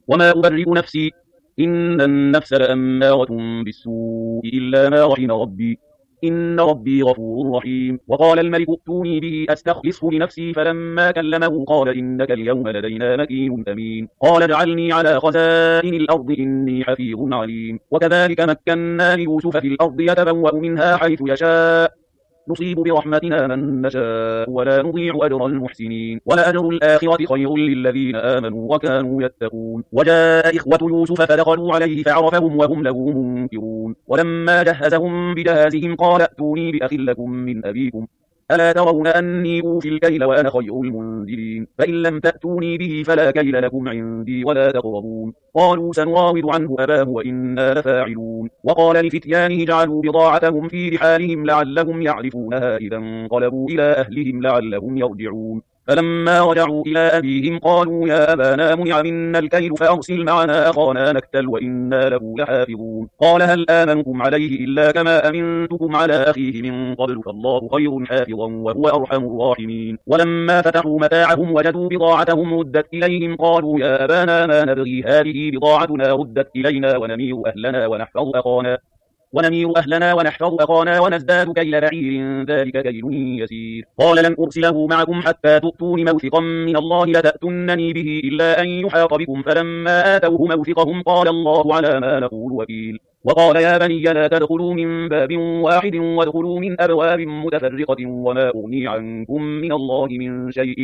وما أبرئ نفسي، إن النفس لأمارة بالسوء إلا ما رحم ربي، إن ربي غفور رحيم. وقال الملك ائتوني به أستخلصه لنفسي، فلما كلمه قال إنك اليوم لدينا مكين أمين. قال اجعلني على خزائن الأرض إني حفيظ عليم. وكذلك مكنا ليوسف في الأرض يتبوأ منها حيث يشاء، نصيب برحمتنا من نشاء ولا نضيع أجر المحسنين، ولأجر الآخرة خير للذين آمنوا وكانوا يتقون. وجاء إخوة يوسف فدخلوا عليه فعرفهم وهم له منكرون. ولما جهزهم بجهازهم قال ائتوني بأخ لكم من أبيكم، ألا ترون أني أوفي الكيل وأنا خير المنزلين، فإن لم تأتوني به فلا كيل لكم عندي ولا تقربون. قالوا سنراود عنه أباه وإنا لفاعلون. وقال لفتيانه جعلوا بضاعتهم في رحالهم لعلهم يعرفونها إذا انقلبوا إلى أهلهم لعلهم يرجعون. فلما رجعوا إلى أبيهم قالوا يا أبانا منع منا الكيل فأرسل معنا أخانا نكتل وإنا له لحافظون. قال هل آمنكم عليه إلا كما أمنتكم على أخيه من قبل، فالله خير حافظا وهو أرحم الراحمين. ولما فتحوا متاعهم وجدوا بضاعتهم ردت إليهم قالوا يا أبانا ما نبغي، هذه بضاعتنا ردت إلينا ونمير أهلنا ونحفظ أخانا ونزداد كيل بعير ذلك كيل يسير. قال لن أرسله معكم حتى تؤتون موثقا من الله لتأتونني به إلا أن يحاط بكم. فلما آتوه موثقهم قال الله على ما نقول وكيل. وقال يا بني لا تدخلوا من باب واحد وادخلوا من أبواب متفرقة وما أغني عنكم من الله من شيء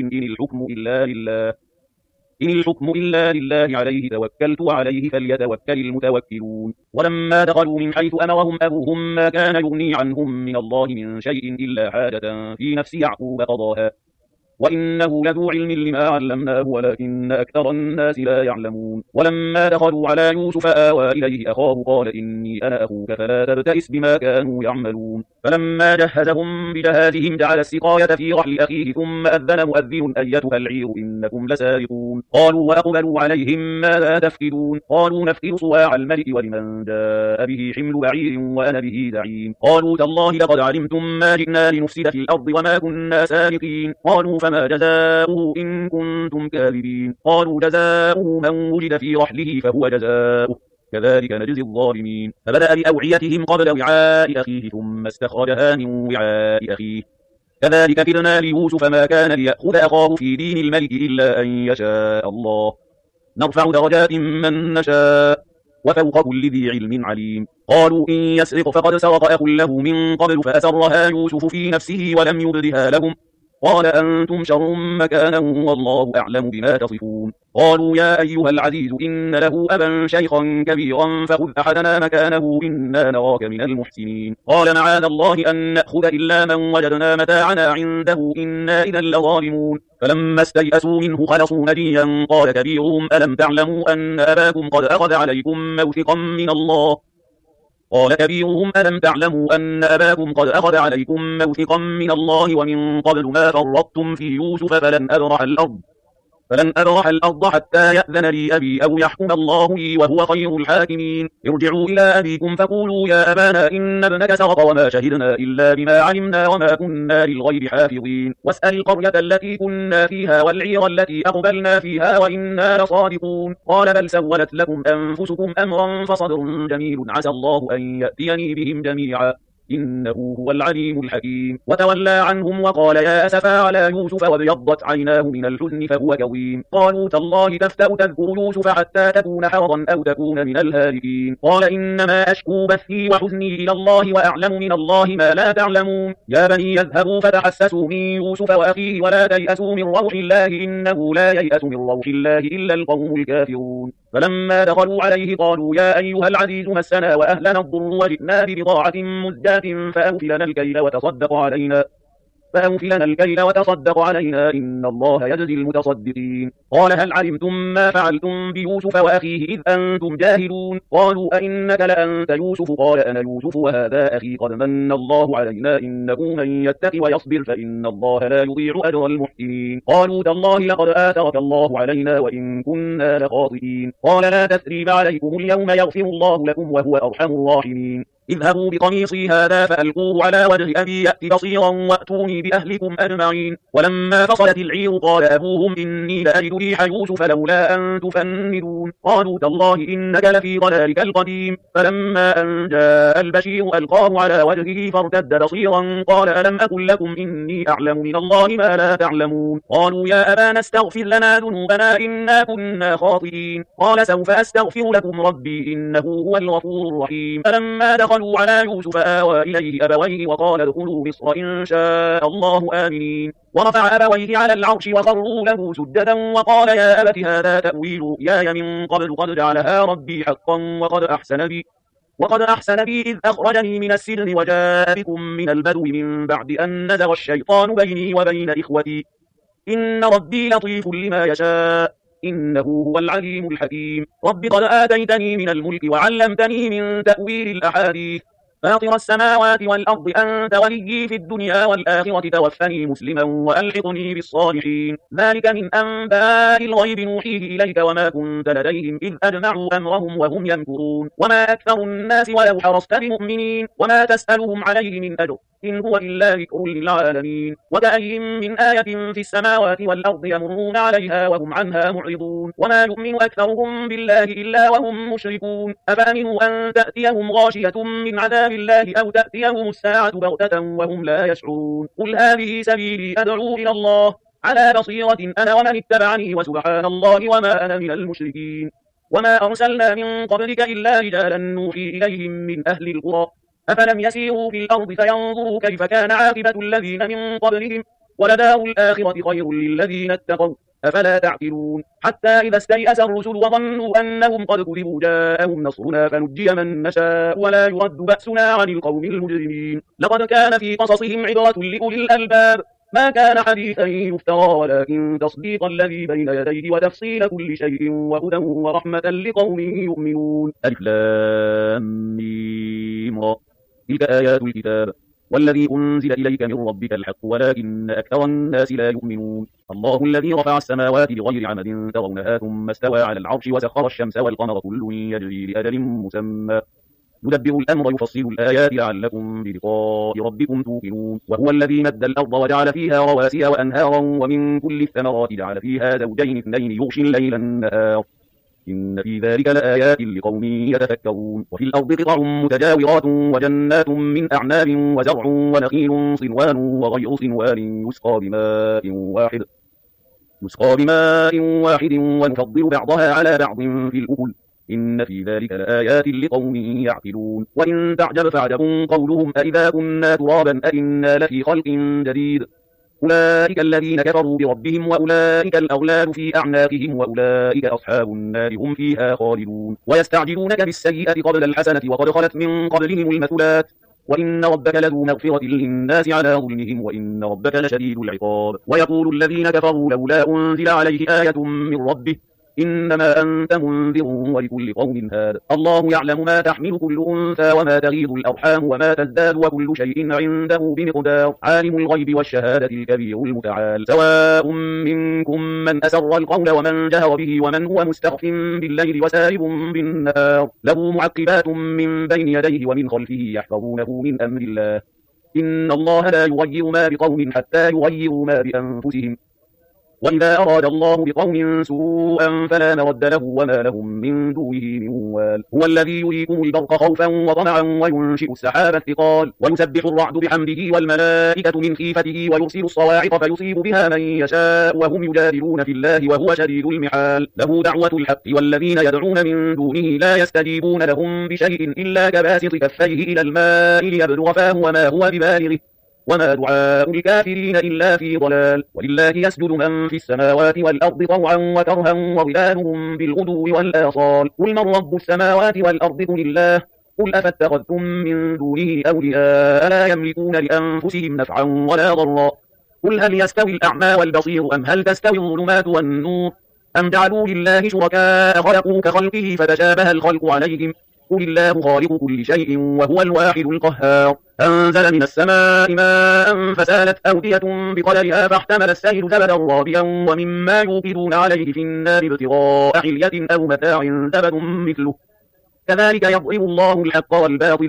إن الحكم إلا لله عليه توكلت وعليه فليتوكل المتوكلون. ولما دخلوا من حيث أمرهم أبوهم ما كان يغني عنهم من الله من شيء إلا حاجة في نفس يعقوب قضاها، وإنه لذو علم لما علمناه ولكن أكثر الناس لا يعلمون. ولما دخلوا على يوسف آوى إليه أخاه قال إني أنا أخوك فلا تبتئس بما كانوا يعملون. فلما جهزهم بجهازهم جعل السقاية في رحل أخيه ثم أذن مؤذن أيتها العير إنكم لسارقون. قالوا وأقبلوا عليهم ماذا تفقدون؟ قالوا نفقد صواع الملك ولمن جاء به حمل بعير وأنا به زعيم. قالوا تالله لقد علمتم ما جئنا لنفسد في الأرض وما كنا سارقين. قالوا فما جزاؤه إن كنتم كاذبين؟ قالوا جزاؤه من وجد في رحله فهو جزاؤه كذلك نجزي الظالمين. فبدأ بأوعيتهم قبل وعاء أخيه ثم استخرجها من وعاء أخيه كذلك كدنا ليوسف ما كان ليأخذ أخاه في دين الملك إلا أن يشاء الله، نرفع درجات من نشاء وفوق كل ذي علم عليم. قالوا إن يسرق فقد سرق أخ له من قبل فأسرها يوسف في نفسه ولم يبدها لهم، قال أنتم شر مكانا والله أعلم بما تصفون. قالوا يا أيها العزيز إن له أبا شيخا كبيرا فخذ أحدنا مكانه إنا نراك من المحسنين. قال معاذ الله أن نأخذ إلا من وجدنا متاعنا عنده إنا إذا لظالمون. فلما استيئسوا منه خلصوا نجيا قال كبيرهم ألم تعلموا أن أباكم قد أخذ عليكم موثقا من الله؟ قال كبيرهم ألم تعلموا أن أباكم قد أخذ عليكم موثقا من الله ومن قبل ما فرطتم في يوسف فلن أبرح الأرض حتى يأذن لي أبي أو يحكم الله لي وهو خير الحاكمين. ارجعوا إلى أبيكم فقولوا يا أبانا إن ابنك سرق وما شهدنا إلا بما علمنا وما كنا للغيب حافظين. واسأل القرية التي كنا فيها والعير التي أقبلنا فيها وإنا لصادقون. قال بل سولت لكم أنفسكم أمرا فصبر جميل عسى الله أن يأتيني بهم جميعا إنه هو العليم الحكيم. وتولى عنهم وقال يا أسفا على يوسف وابيضت عيناه من الحزن فهو كظيم. قالوا تالله تفتأ تذكر يوسف حتى تكون حرضا أو تكون من الهالكين. قال إنما أشكو بثي وحزني إلى الله وأعلم من الله ما لا تعلمون. يا بني يذهبوا فتحسسوا من يوسف وأخيه ولا تيأسوا من روح الله إنه لا ييأس من روح الله إلا القوم الكافرون. فلما دخلوا عليه قالوا يا أيها العزيز مسنا وأهلنا الضر وجئنا ببضاعة مزجاة فأوف لنا الكيل وتصدق علينا إن الله يجزي المتصدقين. قال هل علمتم ما فعلتم بيوسف وأخيه إذ أنتم جاهلون؟ قالوا أئنك لأنت يوسف؟ قال أنا يوسف وهذا أخي قد من الله علينا إنه من يتق ويصبر فإن الله لا يضيع أجر المحسنين. قالوا تالله لقد آثرك الله علينا وإن كنا لخاطئين. قال لا تثريب عليكم اليوم يغفر الله لكم وهو أرحم الراحمين. اذهبوا بقميصي هذا فألقوه على وجه أبي يأت بصيرا وأتوني بأهلكم أجمعين. ولما فصلت العير قال أبوهم إني لأجد ريح يوسف لولا أن تفندون. قالوا تالله إنك لفي ضلالك القديم. فلما أن جاء البشير ألقاه على وجهه فارتد بصيرا قال ألم أقل لكم إني أعلم من الله ما لا تعلمون. قالوا يا أبانا استغفر لنا ذنوبنا إنا كنا خاطئين. قال سوف أستغفر لكم ربي إنه هو الغفور الرحيم. فلما دخلوا على يوسف آوى إليه أبويه وقال ادخلوا مصر إن شاء الله آمنين. ورفع أبويه على العرش وخروا له سجدا وقال يا أبت هذا تأويل رؤياي من قبل قد جعلها ربي حقا وقد أحسن بي إذ أخرجني من السجن وجاء بكم من البدو من بعد أن نزغ الشيطان بيني وبين إخوتي إن ربي لطيف لما يشاء إنه هو العليم الحكيم. رب قد آتيتني من الملك وعلمتني من تأويل الأحاديث فاطر السماوات والأرض أنت وليي في الدنيا والآخرة توفني مسلما وألحقني بالصالحين. ذلك من أنباء الغيب نوحيه إليك وما كنت لديهم إذ أجمعوا أمرهم وهم يمكرون. وما أكثر الناس ولو حرصت بمؤمنين وما تسألهم عليه من أجر إن هو إلا ذكر للعالمين. وكأي من آية في السماوات والأرض يمرون عليها وهم عنها معرضون. وما يؤمن أكثرهم بالله إلا وهم مشركون. أفأمنوا أن تأتيهم غاشية من عذاب الله أو تأتيهم الساعة بغتة وهم لا يشعرون. قل هذه سبيلي أدعو إلى الله على بصيرة أنا ومن اتبعني وسبحان الله وما أنا من المشركين. وما أرسلنا من قبلك إلا رجالا نوحي إليهم من أهل القرى أفلم يسيروا في الأرض فينظروا كيف كان عاقبة الذين من قبلهم ولدار الآخرة خير للذين اتقوا أفلا تعقلون. حتى إذا استيأس الرسل وظنوا أنهم قد كذبوا جاءهم نصرنا فنجي من نشاء ولا يرد بأسنا عن القوم المجرمين. لقد كان في قصصهم عبرة لأولي الألباب ما كان حديثا يفترى ولكن تصديق الذي بين يديه وتفصيل كل شيء وهدى ورحمة لقوم يؤمنون. ألف لام ميم را تلك آيات الكتاب والذي أنزل إليك من ربك الحق ولكن أكثر الناس لا يؤمنون. الله الذي رفع السماوات بغير عمد ترونها ثم استوى على العرش وسخر الشمس والقمر كل يجري لأجل مسمى يدبر الأمر يفصل الآيات لعلكم بلقاء ربكم توقنون. وهو الذي مد الأرض وجعل فيها رواسي وأنهارا ومن كل الثمرات جعل فيها زوجين اثنين يغشي الليل النهار إن في ذلك لآيات لقوم يتفكرون. وفي الأرض قطع متجاورات وجنات من أعناب وزرع ونخيل صنوان وغير صنوان يسقى بماء واحد ونفضل بعضها على بعض في الأكل إن في ذلك لآيات لقوم يعقلون. وإن تعجب فعجب قولهم أإذا كنا ترابا أإنا لفي خلق جديد أولئك الذين كفروا بربهم وأولئك الأغلال في أعناقهم وأولئك أصحاب النار هم فيها خالدون. ويستعجلونك بالسيئة قبل الحسنة وقد خلت من قبلهم المثلات وإن ربك لذو مغفرة للناس على ظلمهم وإن ربك لشديد العقاب. ويقول الذين كفروا لولا أنزل عليه آية من ربه إنما أنت منذر ولكل قوم هاد. الله يعلم ما تحمل كل أنثى وما تغيض الأرحام وما تزداد وكل شيء عنده بمقدار. عالم الغيب والشهادة الكبير المتعال. سواء منكم من أسر القول ومن جهر به ومن هو مستخف بالليل وسارب بالنهار له معقبات من بين يديه ومن خلفه يحفظونه من أمر الله إن الله لا يغير ما بقوم حتى يغيروا ما بأنفسهم وإذا أراد الله بقوم سوءا فلا مرد له وما لهم من دونه من وال. هو الذي يريكم البرق خوفا وطمعا وينشئ السحاب الثقال ويسبح الرعد بحمده والملائكة من خيفته ويرسل الصواعق فيصيب بها من يشاء وهم يجادلون في الله وهو شديد المحال. له دعوة الحق والذين يدعون من دونه لا يستجيبون لهم بشيء إلا كباسط كفيه إلى الماء ليبلغ فاه وما هو ببالغه وما دعاء الكافرين إلا في ضلال. ولله يسجد من في السماوات والأرض طوعا وكرها وظلالهم بالغدو والآصال. قل من رب السماوات والأرض قل الله قل أفاتخذتم من دونه أولياء لا يملكون لأنفسهم نفعا ولا ضرا قل هل يستوي الأعمى والبصير أم هل تستوي الظلمات والنور أم جعلوا لله شركاء خلقوا كخلقه فتشابه الخلق عليهم قل الله خالق كل شيء وهو الواحد القهار. أنزل من السماء ماء فسالت أودية بقدرها فاحتمل السيل زبدا رابيا ومما يوقدون عليه في النار ابتغاء حلية أو متاع زبد مثله كذلك يضرب الله الحق والباطل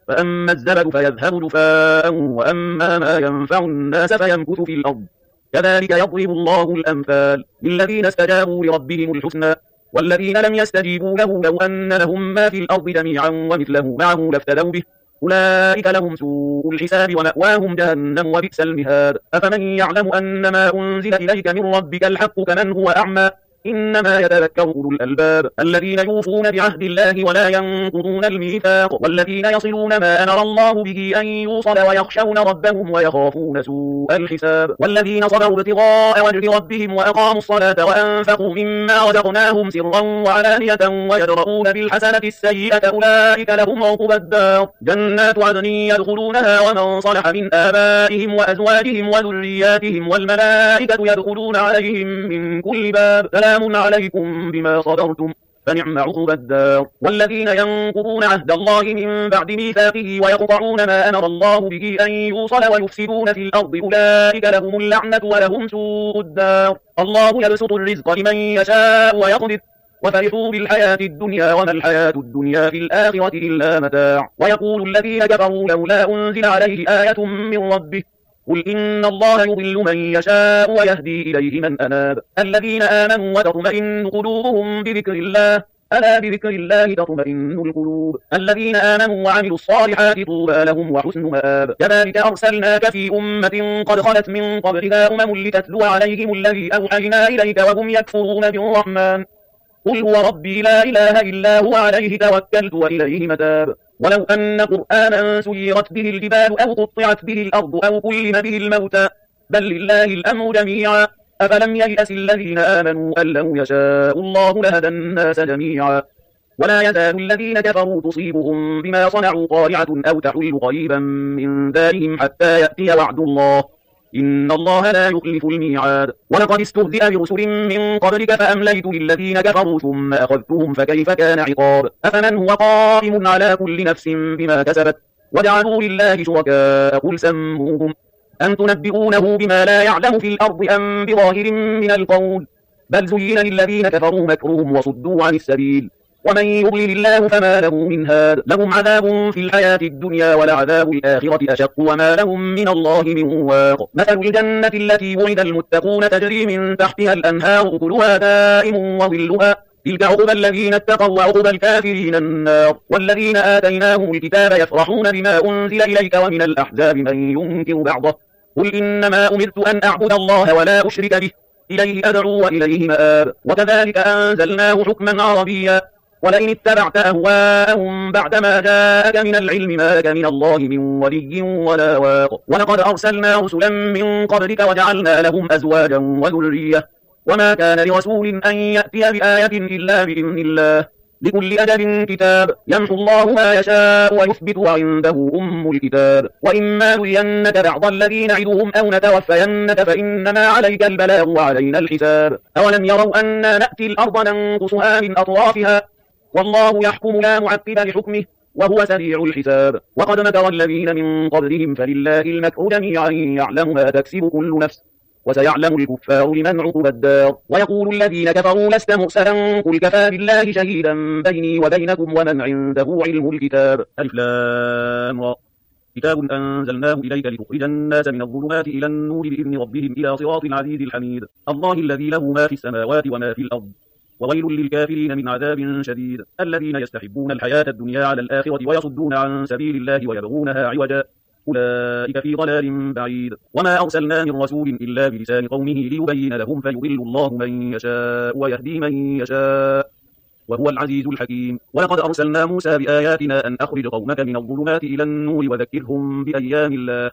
فأما الزبد فيذهب جفاء وأما ما ينفع الناس فيمكث في الأرض كذلك يضرب الله الأمثال للذين استجابوا لربهم الحسنى والذين لم يستجيبوا له لو أن لهم ما في الأرض جميعا ومثله معه لافتدوا به أولئك لهم سوء الحساب ومأواهم جهنم وبئس المهاد أفمن يعلم أن ما أنزل إليك من ربك الحق كمن هو أعمى إنما يتذكر أولو الألباب الذين يوفون بعهد الله ولا ينقضون الميثاق والذين يصلون ما أمر الله به أن يوصل ويخشون ربهم ويخافون سوء الحساب والذين صبروا ابتغاء وجه ربهم وأقاموا الصلاة وأنفقوا مما رزقناهم سرا وعلانية ويدرؤون بالحسنة السيئة أولئك لهم عقبى الدار جنات عدن يدخلونها ومن صلح من آبائهم وأزواجهم وذرياتهم والملائكة يدخلون عليهم من كل باب سلام عليكم بما صبرتم فنعم عقبى الدار والذين ينقضون عهد الله من بعد ميثاقه ويقطعون ما أمر الله به أن يوصل ويفسدون في الأرض أولئك لهم اللعنة ولهم سوء الدار الله يبسط الرزق لمن يشاء ويقدر وفرحوا بالحياة الدنيا وما الحياة الدنيا في الآخرة إلا متاع ويقول الذين كفروا لولا أنزل عليه آية من ربه قل إن الله يضل من يشاء ويهدي إليه من أناب الذين آمنوا وتطمئن قلوبهم بذكر الله ألا بذكر الله تطمئن القلوب الذين آمنوا وعملوا الصالحات طوبى لهم وحسن مآب كذلك أرسلناك في أمة قد خلت من قبلها لتتلو عليهم الذي أوحينا إليك وهم يكفرون بالرحمن قل هو ربي لا إله إلا هو عليه توكلت وإليه متاب ولو أن قرآنا سيرت به الجبال أو قطعت به الأرض أو كلم به الموتى بل لله الأمر جميعا أفلم ييأس الذين آمنوا أن لو يشاء الله لهدى الناس جميعا ولا يزال الذين كفروا تصيبهم بما صنعوا قارعة أو تحل قريبا من دارهم حتى يأتي وعد الله إن الله لا يخلف الميعاد ولقد استهزئ برسل من قبلك فأمليت للذين كفروا ثم أخذتهم فكيف كان عقاب أفمن هو قائم على كل نفس بما كسبت وجعلوا لله شركاء قل سموهم أم تنبئونه بما لا يعلم في الأرض أم بظاهر من القول بل زين للذين كفروا مكرهم وصدوا عن السبيل ومن يضلل الله فما له من هاد لهم عذاب في الحياة الدنيا ولعذاب الآخرة أشق وما لهم من الله من واق مثل الجنة التي وعد المتقون تجري من تحتها الأنهار أكلها دائم وظلها تلك عقبى الذين اتقوا وعقبى الكافرين النار والذين آتيناهم الكتاب يفرحون بما أنزل إليك ومن الأحزاب من ينكر بعضه قل إنما أمرت أن أعبد الله ولا أشرك به إليه أدعو وإليه مآب وكذلك أنزلناه حكما عربيا ولئن اتبعت أهواءهم بعدما جاءك من العلم ما لك من الله من ولي ولا واق ولقد أرسلنا رسلا من قبلك وجعلنا لهم أزواجا وذرية وما كان لرسول أن يأتي بآية إلا بإذن الله لكل أجل كتاب يمحو الله ما يشاء ويثبت وعنده أم الكتاب وإما نرينك بعض الذين نعدهم أو نتوفينك فإنما عليك البلاغ وعلينا الحساب أولم يروا أنا نأتي الأرض ننقصها من أطرافها والله يحكم لا معقب لحكمه وهو سريع الحساب وقد مكر الذين من قبلهم فلله المكر جميعا يعلم ما تكسب كل نفس وسيعلم الكفار لمن عقب الدار ويقول الذين كفروا لست مرسلا قل كفى بالله شهيدا بيني وبينكم ومن عنده علم الكتاب ألف لام را كتاب أنزلناه إليك لتخرج الناس من الظلمات إلى النور بإذن ربهم إلى صراط العزيز الحميد الله الذي له ما في السماوات وما في الأرض وويل للكافرين من عذاب شديد الذين يستحبون الحياة الدنيا على الآخرة ويصدون عن سبيل الله ويبغونها عوجا أولئك في ضلال بعيد وما أرسلنا من رسول إلا بلسان قومه ليبين لهم فيضل الله من يشاء ويهدي من يشاء وهو العزيز الحكيم ولقد أرسلنا موسى بآياتنا أن أخرج قومك من الظلمات إلى النور وذكرهم بأيام الله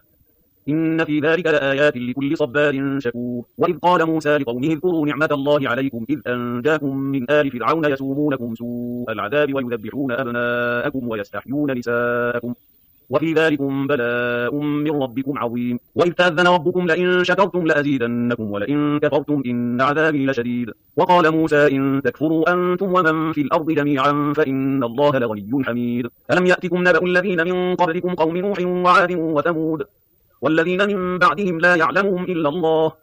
إن في ذلك لآيات لكل صبار شكور وإذ قال موسى لقومه اذكروا نعمة الله عليكم إذ أنجاكم من آل فرعون يسومونكم سوء العذاب ويذبحون أبناءكم ويستحيون نساءكم وفي ذلكم بلاء من ربكم عظيم وإذ تأذن ربكم لئن شكرتم لأزيدنكم ولئن كفرتم إن عذابي لشديد وقال موسى إن تكفروا أنتم ومن في الأرض جميعا فإن الله لغني حميد ألم يأتكم نبأ الذين من قبلكم قوم نوح وعاد وثمود والذين من بعدهم لا يعلمهم إلا الله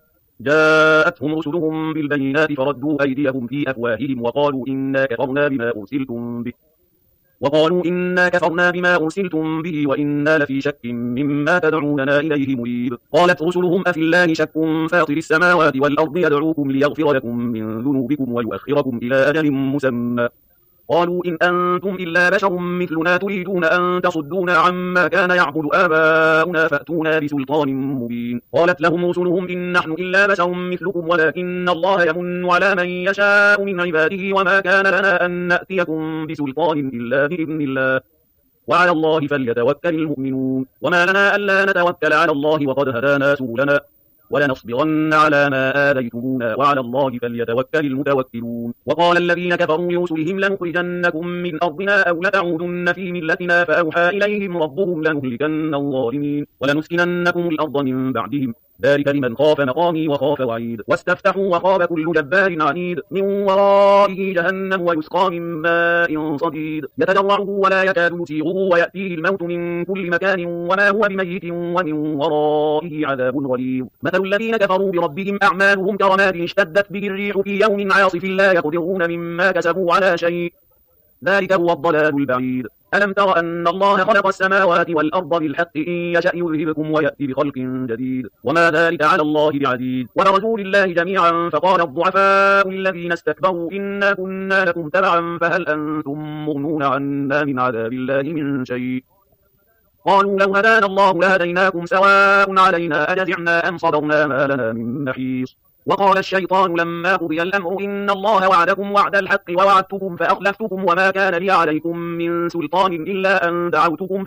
جاءتهم رسلهم بالبينات فردوا أيديهم في أفواههم وقالوا إنا كفرنا بما أرسلتم به وقالوا إنا كفرنا بما أرسلتم به وإنا لفي شك مما تدعوننا إليه مريب. قالت رسلهم أفي الله شك فاطر السماوات والأرض يدعوكم ليغفر لكم من ذنوبكم ويؤخركم إلى أجل مسمى. قالوا إن أنتم إلا بشر مثلنا تريدون أن تصدونا عما كان يعبد آباؤنا فأتونا بسلطان مبين. قالت لهم رسلهم إن نحن إلا بشر مثلكم ولكن الله يمن على من يشاء من عباده وما كان لنا أن نأتيكم بسلطان إلا بإذن الله وعلى الله فليتوكل المؤمنون. وما لنا ألا نتوكل على الله وقد هدانا سبلنا ولنصبرن على ما آذيتمونا وعلى الله فليتوكل المتوكلون. وقال الذين كفروا لرسلهم لنخرجنكم من أرضنا أو لتعودن في ملتنا فأوحى إليهم ربهم لنهلكن الظالمين ولنسكننكم الأرض من بعدهم ذلك لمن خاف مقامي وخاف وعيد. واستفتحوا وخاب كل جبار عنيد من ورائه جهنم ويسقى من ماء صديد يتجرعه ولا يكاد يسيغه ويأتيه الموت من كل مكان وما هو بميت ومن ورائه عذاب غليظ. مثل الذين كفروا بربهم أعمالهم كرماد اشتدت به الريح في يوم عاصف لا يقدرون مما كسبوا على شيء ذلك هو الضلال البعيد. ألم تر أن الله خلق السماوات والأرض بالحق إن يشأ يذهبكم ويأتي بخلق جديد وما ذلك على الله بعزيز. وبرزوا لله جميعا فقال الضعفاء الذين استكبروا إنا كنا لكم تبعا فهل أنتم مغنون عنا من عذاب الله من شيء. قالوا لو هدانا الله لهديناكم سواء علينا أجزعنا أم صبرنا ما لنا من محيص. وقال الشيطان لما قضي الأمر إن الله وعدكم وعد الحق ووعدتكم فأخلفتكم وما كان لي عليكم من سلطان إلا أن دعوتكم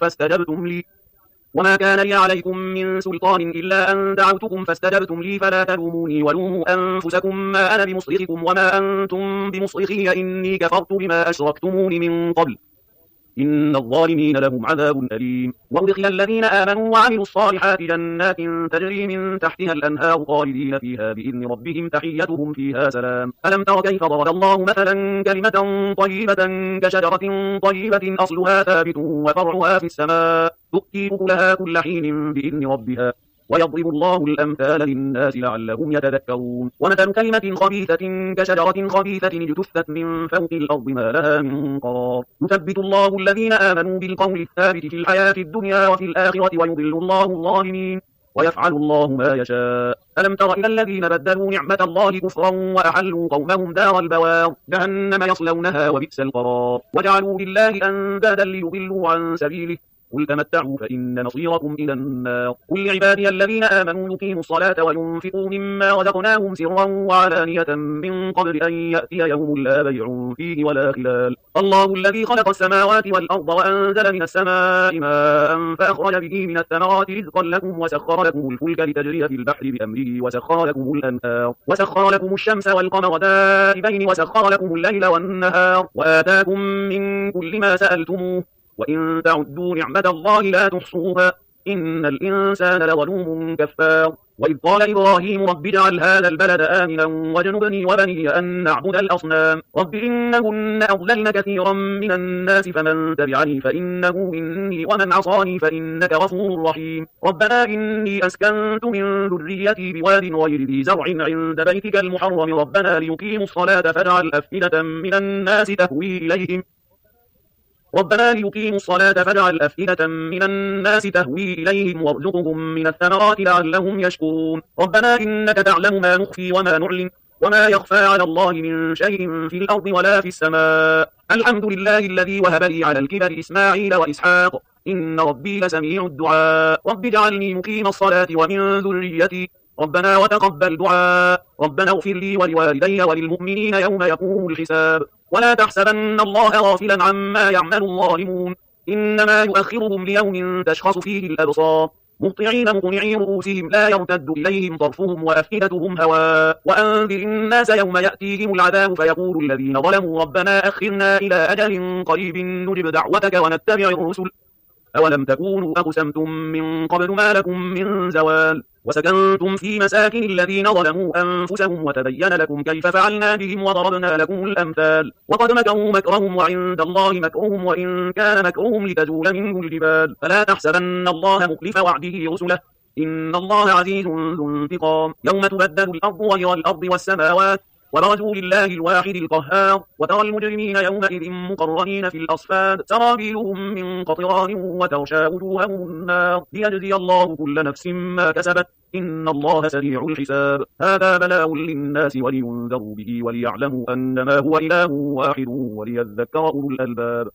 فاستجبتم لي فلا تلوموني ولوموا أنفسكم ما أنا بمصرخكم وما أنتم بمصرخي إني كفرت بما أشركتمون من قبل إن الظالمين لهم عذاب أليم. وأدخل الذين آمنوا وعملوا الصالحات جنات تجري من تحتها الأنهار خالدين فيها بإذن ربهم تحيتهم فيها سلام. ألم تر كيف ضرب الله مثلا كلمة طيبة كشجرة طيبة أصلها ثابت وفرعها في السماء تؤتي أكلها كل حين بإذن ربها ويضرب الله الأمثال للناس لعلهم يتذكرون. ومثل كلمة خبيثة كشجرة خبيثة اجتثت من فوق الأرض ما لها من قرار يثبت الله الذين آمنوا بالقول الثابت في الحياة الدنيا وفي الآخرة ويضل الله الظالمين ويفعل الله ما يشاء. ألم تر إلى الذين بدلوا نعمة الله كفرا وأحلوا قومهم دار البوار جهنم يصلونها وبئس القرار وجعلوا لله أندادا ليضلوا عن سبيله قل تمتعوا فإن مصيركم إلى النار. قل لعبادي الذين آمنوا يقيموا الصلاة وينفقوا مما رزقناهم سرا وعلانية من قبل أن يأتي يوم لا بيع فيه ولا خلال. الله الذي خلق السماوات والأرض وأنزل من السماء ماء فأخرج به من الثمرات رزقا لكم وسخر لكم الفلك لتجري في البحر بأمره وسخر لكم الأنهار وسخر لكم الشمس والقمر دائبين وسخر لكم الليل والنهار وآتاكم من كل ما سألتموه وإن تعدوا نعمة الله لا تحصوها إن الإنسان لظلوم كفار. وإذ قال إبراهيم رب اجعل هذا البلد آمنا واجنبني وبني أن نعبد الأصنام رب إنهن أضللن كثيرا من الناس فمن تبعني فإنه مني ومن عصاني فإنك غفور رحيم. ربنا إني أسكنت من ذريتي بواد غير ذي زرع عند بيتك المحرم ربنا ليقيموا الصلاة فاجعل أفئدة من الناس تهوي إليهم وارزقهم من الثمرات لعلهم يشكرون. ربنا إنك تعلم ما نخفي وما نعلن وما يخفى على الله من شيء في الأرض ولا في السماء. الحمد لله الذي وهب لي على الكبر إسماعيل وإسحاق إن ربي لسميع الدعاء رب اجعلني مقيم الصلاة ومن ذريتي ربنا وتقبل دعاء ربنا اغفر لي ولوالدي وللمؤمنين يوم يقوم الحساب. ولا تحسبن الله غافلا عما يعمل الظالمون إنما يؤخرهم ليوم تشخص فيه الأبصار مهطعين مقنعي رؤوسهم لا يرتد إليهم طرفهم وأفئدتهم هواء. وأنذر الناس يوم يأتيهم العذاب فيقول الذين ظلموا ربنا أخرنا إلى أجل قريب نجب دعوتك ونتبع الرسل أولم تكونوا أقسمتم من قبل ما لكم من زوال وسكنتم في مساكن الذين ظلموا أنفسهم وتبين لكم كيف فعلنا بهم وضربنا لكم الأمثال وقد مكروا مكرهم وعند الله مكرهم وإن كان مكرهم لتزول منه الجبال فلا تحسبن الله مخلف وعده رسله إن الله عزيز ذو انتقام. يوم تبدل الأرض غير الأرض والسماوات وبرزوا لله الواحد القهار وترى المجرمين يومئذ مقرنين في الأصفاد سرابيلهم من قطران وتغشى وجوههم النار ليجزي الله كل نفس ما كسبت إن الله سريع الحساب هذا بلاء للناس ولينذروا به وليعلموا أنما هو إله واحد وليذكر أولو الألباب